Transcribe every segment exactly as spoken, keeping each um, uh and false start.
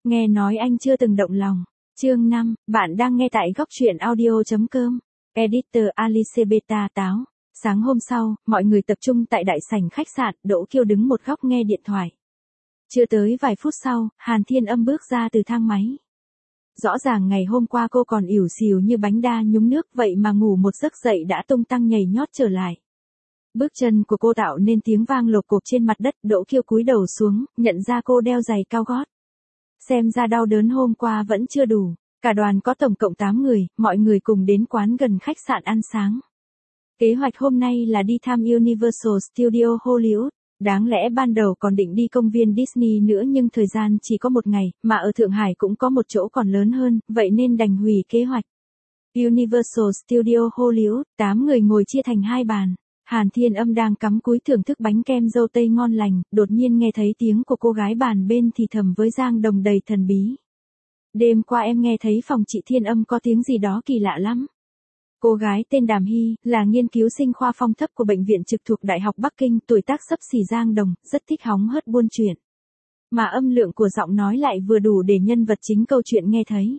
Nghe nói anh chưa từng động lòng. Chương năm, bạn đang nghe tại góc truyện audio.com. Editor Alice Beta Táo. Sáng hôm sau, mọi người tập trung tại đại sảnh khách sạn, Đỗ Kiêu đứng một góc nghe điện thoại. Chưa tới vài phút sau, Hàn Thiên Âm bước ra từ thang máy. Rõ ràng ngày hôm qua cô còn ỉu xìu như bánh đa nhúng nước, vậy mà ngủ một giấc dậy đã tung tăng nhảy nhót trở lại. Bước chân của cô tạo nên tiếng vang lộp cộp trên mặt đất. Đỗ Kiêu cúi đầu xuống, nhận ra cô đeo giày cao gót. Xem ra đau đớn hôm qua vẫn chưa đủ. Cả đoàn có tổng cộng tám người, mọi người cùng đến quán gần khách sạn ăn sáng. Kế hoạch hôm nay là đi thăm Universal Studio Hollywood. Đáng lẽ ban đầu còn định đi công viên Disney nữa nhưng thời gian chỉ có một ngày, mà ở Thượng Hải cũng có một chỗ còn lớn hơn, vậy nên đành hủy kế hoạch. Universal Studio Hollywood, tám người ngồi chia thành hai bàn. Hàn Thiên Âm đang cắm cúi thưởng thức bánh kem dâu tây ngon lành, đột nhiên nghe thấy tiếng của cô gái bàn bên thì thầm với Giang Đồng đầy thần bí. Đêm qua em nghe thấy phòng chị Thiên Âm có tiếng gì đó kỳ lạ lắm. Cô gái tên Đàm Hy, là nghiên cứu sinh khoa phong thấp của bệnh viện trực thuộc Đại học Bắc Kinh, tuổi tác xấp xỉ Giang Đồng, rất thích hóng hớt buôn chuyện. Mà âm lượng của giọng nói lại vừa đủ để nhân vật chính câu chuyện nghe thấy.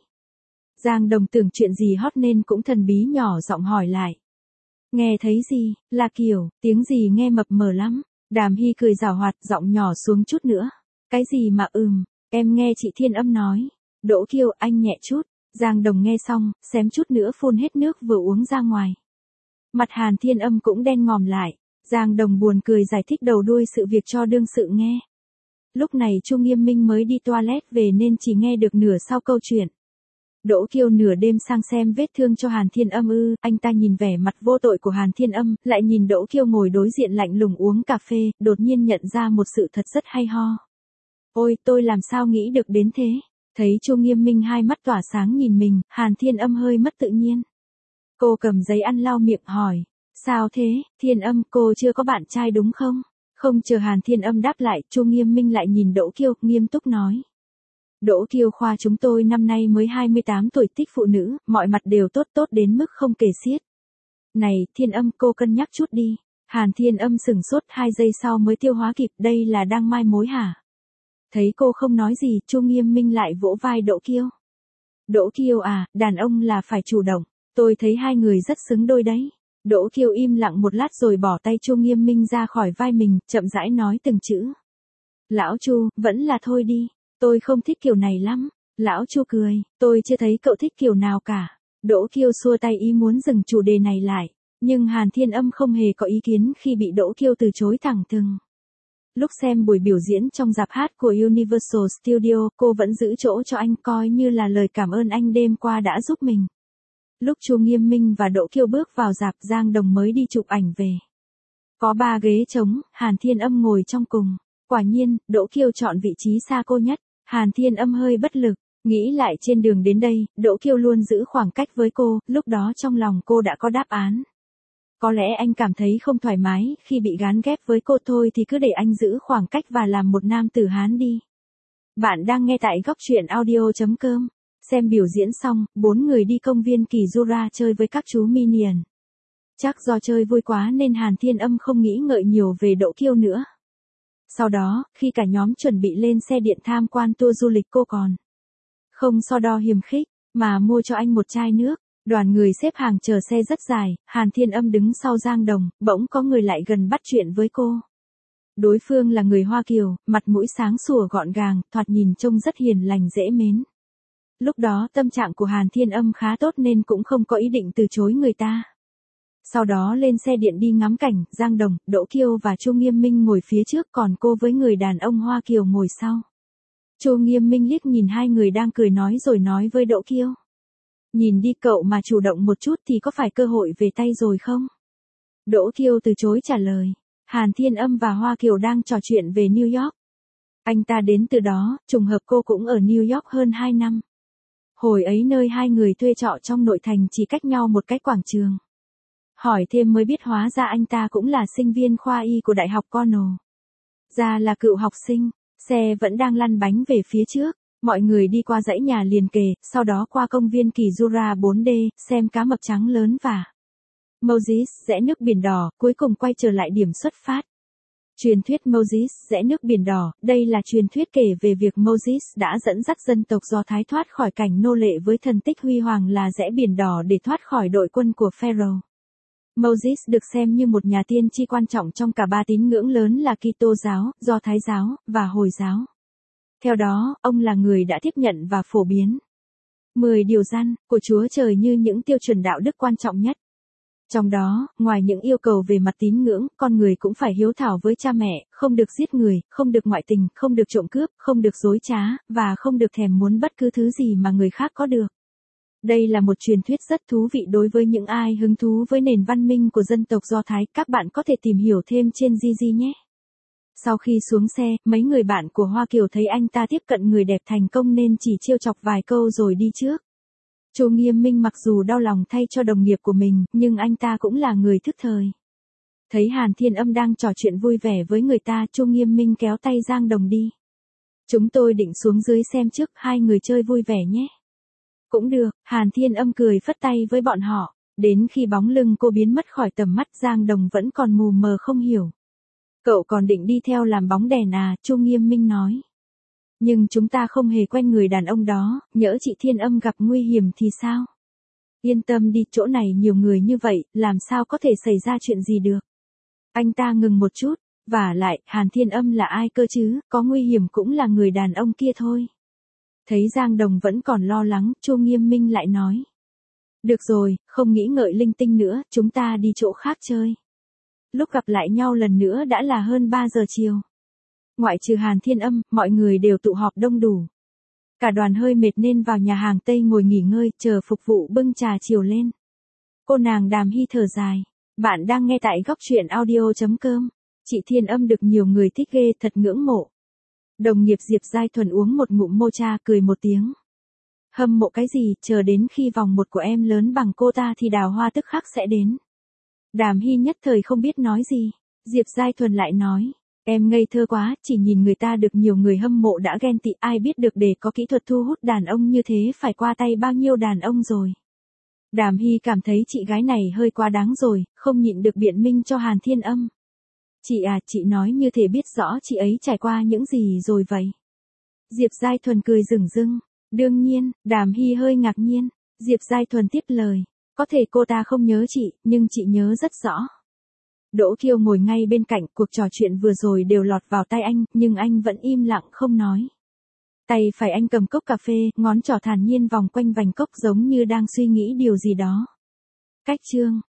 Giang Đồng tưởng chuyện gì hot nên cũng thần bí nhỏ giọng hỏi lại. Nghe thấy gì, là kiểu, tiếng gì nghe mập mờ lắm. Đàm Hy cười giảo hoạt, giọng nhỏ xuống chút nữa. Cái gì mà ừm, em nghe chị Thiên Âm nói. Đỗ Kiêu, anh nhẹ chút. Giang Đồng nghe xong, xém chút nữa phun hết nước vừa uống ra ngoài. Mặt Hàn Thiên Âm cũng đen ngòm lại. Giang Đồng buồn cười giải thích đầu đuôi sự việc cho đương sự nghe. Lúc này Chu Nghiêm Minh mới đi toilet về nên chỉ nghe được nửa sau câu chuyện. Đỗ Kiêu nửa đêm sang xem vết thương cho Hàn Thiên Âm ư, anh ta nhìn vẻ mặt vô tội của Hàn Thiên Âm, lại nhìn Đỗ Kiêu ngồi đối diện lạnh lùng uống cà phê, đột nhiên nhận ra một sự thật rất hay ho. Ôi, tôi làm sao nghĩ được đến thế? Thấy Chu Nghiêm Minh hai mắt tỏa sáng nhìn mình, Hàn Thiên Âm hơi mất tự nhiên. Cô cầm giấy ăn lau miệng hỏi, sao thế, Thiên Âm, cô chưa có bạn trai đúng không? Không chờ Hàn Thiên Âm đáp lại, Chu Nghiêm Minh lại nhìn Đỗ Kiêu, nghiêm túc nói. Đỗ Kiêu, khoa chúng tôi năm nay mới hai mươi tám tuổi, thích phụ nữ, mọi mặt đều tốt tốt đến mức không kể xiết. Này, Thiên Âm, cô cân nhắc chút đi. Hàn Thiên Âm sửng sốt hai giây sau mới tiêu hóa kịp, đây là đang mai mối hả? Thấy cô không nói gì, Chu Nghiêm Minh lại vỗ vai Đỗ Kiêu. Đỗ Kiêu à, đàn ông là phải chủ động, tôi thấy hai người rất xứng đôi đấy. Đỗ Kiêu im lặng một lát rồi bỏ tay Chu Nghiêm Minh ra khỏi vai mình, chậm rãi nói từng chữ. Lão Chu, vẫn là thôi đi. Tôi không thích kiểu này lắm. Lão Chu cười, tôi chưa thấy cậu thích kiểu nào cả. Đỗ Kiêu xua tay ý muốn dừng chủ đề này lại. Nhưng Hàn Thiên Âm không hề có ý kiến khi bị Đỗ Kiêu từ chối thẳng thừng. Lúc xem buổi biểu diễn trong rạp hát của Universal Studio, cô vẫn giữ chỗ cho anh, coi như là lời cảm ơn anh đêm qua đã giúp mình. Lúc Chu Nghiêm Minh và Đỗ Kiêu bước vào rạp, Giang Đồng mới đi chụp ảnh về. Có ba ghế trống, Hàn Thiên Âm ngồi trong cùng. Quả nhiên, Đỗ Kiêu chọn vị trí xa cô nhất. Hàn Thiên Âm hơi bất lực, nghĩ lại trên đường đến đây, Đỗ Kiêu luôn giữ khoảng cách với cô, lúc đó trong lòng cô đã có đáp án. Có lẽ anh cảm thấy không thoải mái khi bị gán ghép với cô thôi thì cứ để anh giữ khoảng cách và làm một nam tử Hán đi. Bạn đang nghe tại góc truyện audio.com. Xem biểu diễn xong, bốn người đi công viên Kỳ Jura chơi với các chú Minion. Chắc do chơi vui quá nên Hàn Thiên Âm không nghĩ ngợi nhiều về Đỗ Kiêu nữa. Sau đó, khi cả nhóm chuẩn bị lên xe điện tham quan tour du lịch, cô còn không so đo hiềm khích, mà mua cho anh một chai nước. Đoàn người xếp hàng chờ xe rất dài, Hàn Thiên Âm đứng sau Giang Đồng, bỗng có người lại gần bắt chuyện với cô. Đối phương là người Hoa Kiều, mặt mũi sáng sủa gọn gàng, thoạt nhìn trông rất hiền lành dễ mến. Lúc đó tâm trạng của Hàn Thiên Âm khá tốt nên cũng không có ý định từ chối người ta. Sau đó lên xe điện đi ngắm cảnh, Giang Đồng, Đỗ Kiêu và Chu Nghiêm Minh ngồi phía trước, còn cô với người đàn ông Hoa Kiều ngồi sau. Chu Nghiêm Minh liếc nhìn hai người đang cười nói rồi nói với Đỗ Kiêu. Nhìn đi, cậu mà chủ động một chút thì có phải cơ hội về tay rồi không? Đỗ Kiêu từ chối trả lời. Hàn Thiên Âm và Hoa Kiều đang trò chuyện về New York. Anh ta đến từ đó, trùng hợp cô cũng ở New York hơn hai năm. Hồi ấy nơi hai người thuê trọ trong nội thành chỉ cách nhau một cái quảng trường. Hỏi thêm mới biết hóa ra anh ta cũng là sinh viên khoa y của Đại học Cornell. Ra là cựu học sinh, xe vẫn đang lăn bánh về phía trước. Mọi người đi qua dãy nhà liền kề, sau đó qua công viên Kỳ Jura bốn D, xem cá mập trắng lớn và Moses, rẽ nước biển đỏ, cuối cùng quay trở lại điểm xuất phát. Truyền thuyết Moses rẽ nước biển đỏ, đây là truyền thuyết kể về việc Moses đã dẫn dắt dân tộc Do Thái thoát khỏi cảnh nô lệ với thần tích huy hoàng là rẽ biển đỏ để thoát khỏi đội quân của Pharaoh. Moses được xem như một nhà tiên tri quan trọng trong cả ba tín ngưỡng lớn là Kitô giáo, Do Thái giáo, và Hồi giáo. Theo đó, ông là người đã tiếp nhận và phổ biến mười điều răn của Chúa Trời như những tiêu chuẩn đạo đức quan trọng nhất. Trong đó, ngoài những yêu cầu về mặt tín ngưỡng, con người cũng phải hiếu thảo với cha mẹ, không được giết người, không được ngoại tình, không được trộm cướp, không được dối trá, và không được thèm muốn bất cứ thứ gì mà người khác có được. Đây là một truyền thuyết rất thú vị đối với những ai hứng thú với nền văn minh của dân tộc Do Thái. Các bạn có thể tìm hiểu thêm trên Gigi nhé. Sau khi xuống xe, mấy người bạn của Hoa Kiều thấy anh ta tiếp cận người đẹp thành công nên chỉ trêu chọc vài câu rồi đi trước. Chu Nghiêm Minh mặc dù đau lòng thay cho đồng nghiệp của mình, nhưng anh ta cũng là người thức thời. Thấy Hàn Thiên Âm đang trò chuyện vui vẻ với người ta, Chu Nghiêm Minh kéo tay Giang Đồng đi. Chúng tôi định xuống dưới xem trước, hai người chơi vui vẻ nhé. Cũng được, Hàn Thiên Âm cười phất tay với bọn họ. Đến khi bóng lưng cô biến mất khỏi tầm mắt, Giang Đồng vẫn còn mù mờ không hiểu. Cậu còn định đi theo làm bóng đèn à, Chu Nghiêm Minh nói. Nhưng chúng ta không hề quen người đàn ông đó, nhỡ chị Thiên Âm gặp nguy hiểm thì sao? Yên tâm đi, chỗ này nhiều người như vậy, làm sao có thể xảy ra chuyện gì được? Anh ta ngừng một chút, vả lại, Hàn Thiên Âm là ai cơ chứ, có nguy hiểm cũng là người đàn ông kia thôi. Thấy Giang Đồng vẫn còn lo lắng, Chu Nghiêm Minh lại nói. Được rồi, không nghĩ ngợi linh tinh nữa, chúng ta đi chỗ khác chơi. Lúc gặp lại nhau lần nữa đã là hơn ba giờ chiều. Ngoại trừ Hàn Thiên Âm, mọi người đều tụ họp đông đủ. Cả đoàn hơi mệt nên vào nhà hàng Tây ngồi nghỉ ngơi, chờ phục vụ bưng trà chiều lên. Cô nàng Đàm Hy thở dài. Bạn đang nghe tại góc truyện audio chấm com. Chị Thiên Âm được nhiều người thích ghê, thật ngưỡng mộ. Đồng nghiệp Diệp Giai Thuần uống một ngụm mocha cười một tiếng. Hâm mộ cái gì, chờ đến khi vòng một của em lớn bằng cô ta thì đào hoa tức khắc sẽ đến. Đàm Hy nhất thời không biết nói gì. Diệp Giai Thuần lại nói. Em ngây thơ quá, chỉ nhìn người ta được nhiều người hâm mộ đã ghen tị, ai biết được để có kỹ thuật thu hút đàn ông như thế phải qua tay bao nhiêu đàn ông rồi. Đàm Hy cảm thấy chị gái này hơi quá đáng rồi, không nhịn được biện minh cho Hàn Thiên Âm. Chị à, chị nói như thể biết rõ chị ấy trải qua những gì rồi vậy. Diệp Giai Thuần cười rừng rưng. Đương nhiên, Đàm Hy hơi ngạc nhiên. Diệp Giai Thuần tiếp lời. Có thể cô ta không nhớ chị, nhưng chị nhớ rất rõ. Đỗ Kiêu ngồi ngay bên cạnh, cuộc trò chuyện vừa rồi đều lọt vào tai anh, nhưng anh vẫn im lặng không nói. Tay phải anh cầm cốc cà phê, ngón trỏ thản nhiên vòng quanh vành cốc giống như đang suy nghĩ điều gì đó. Cách chương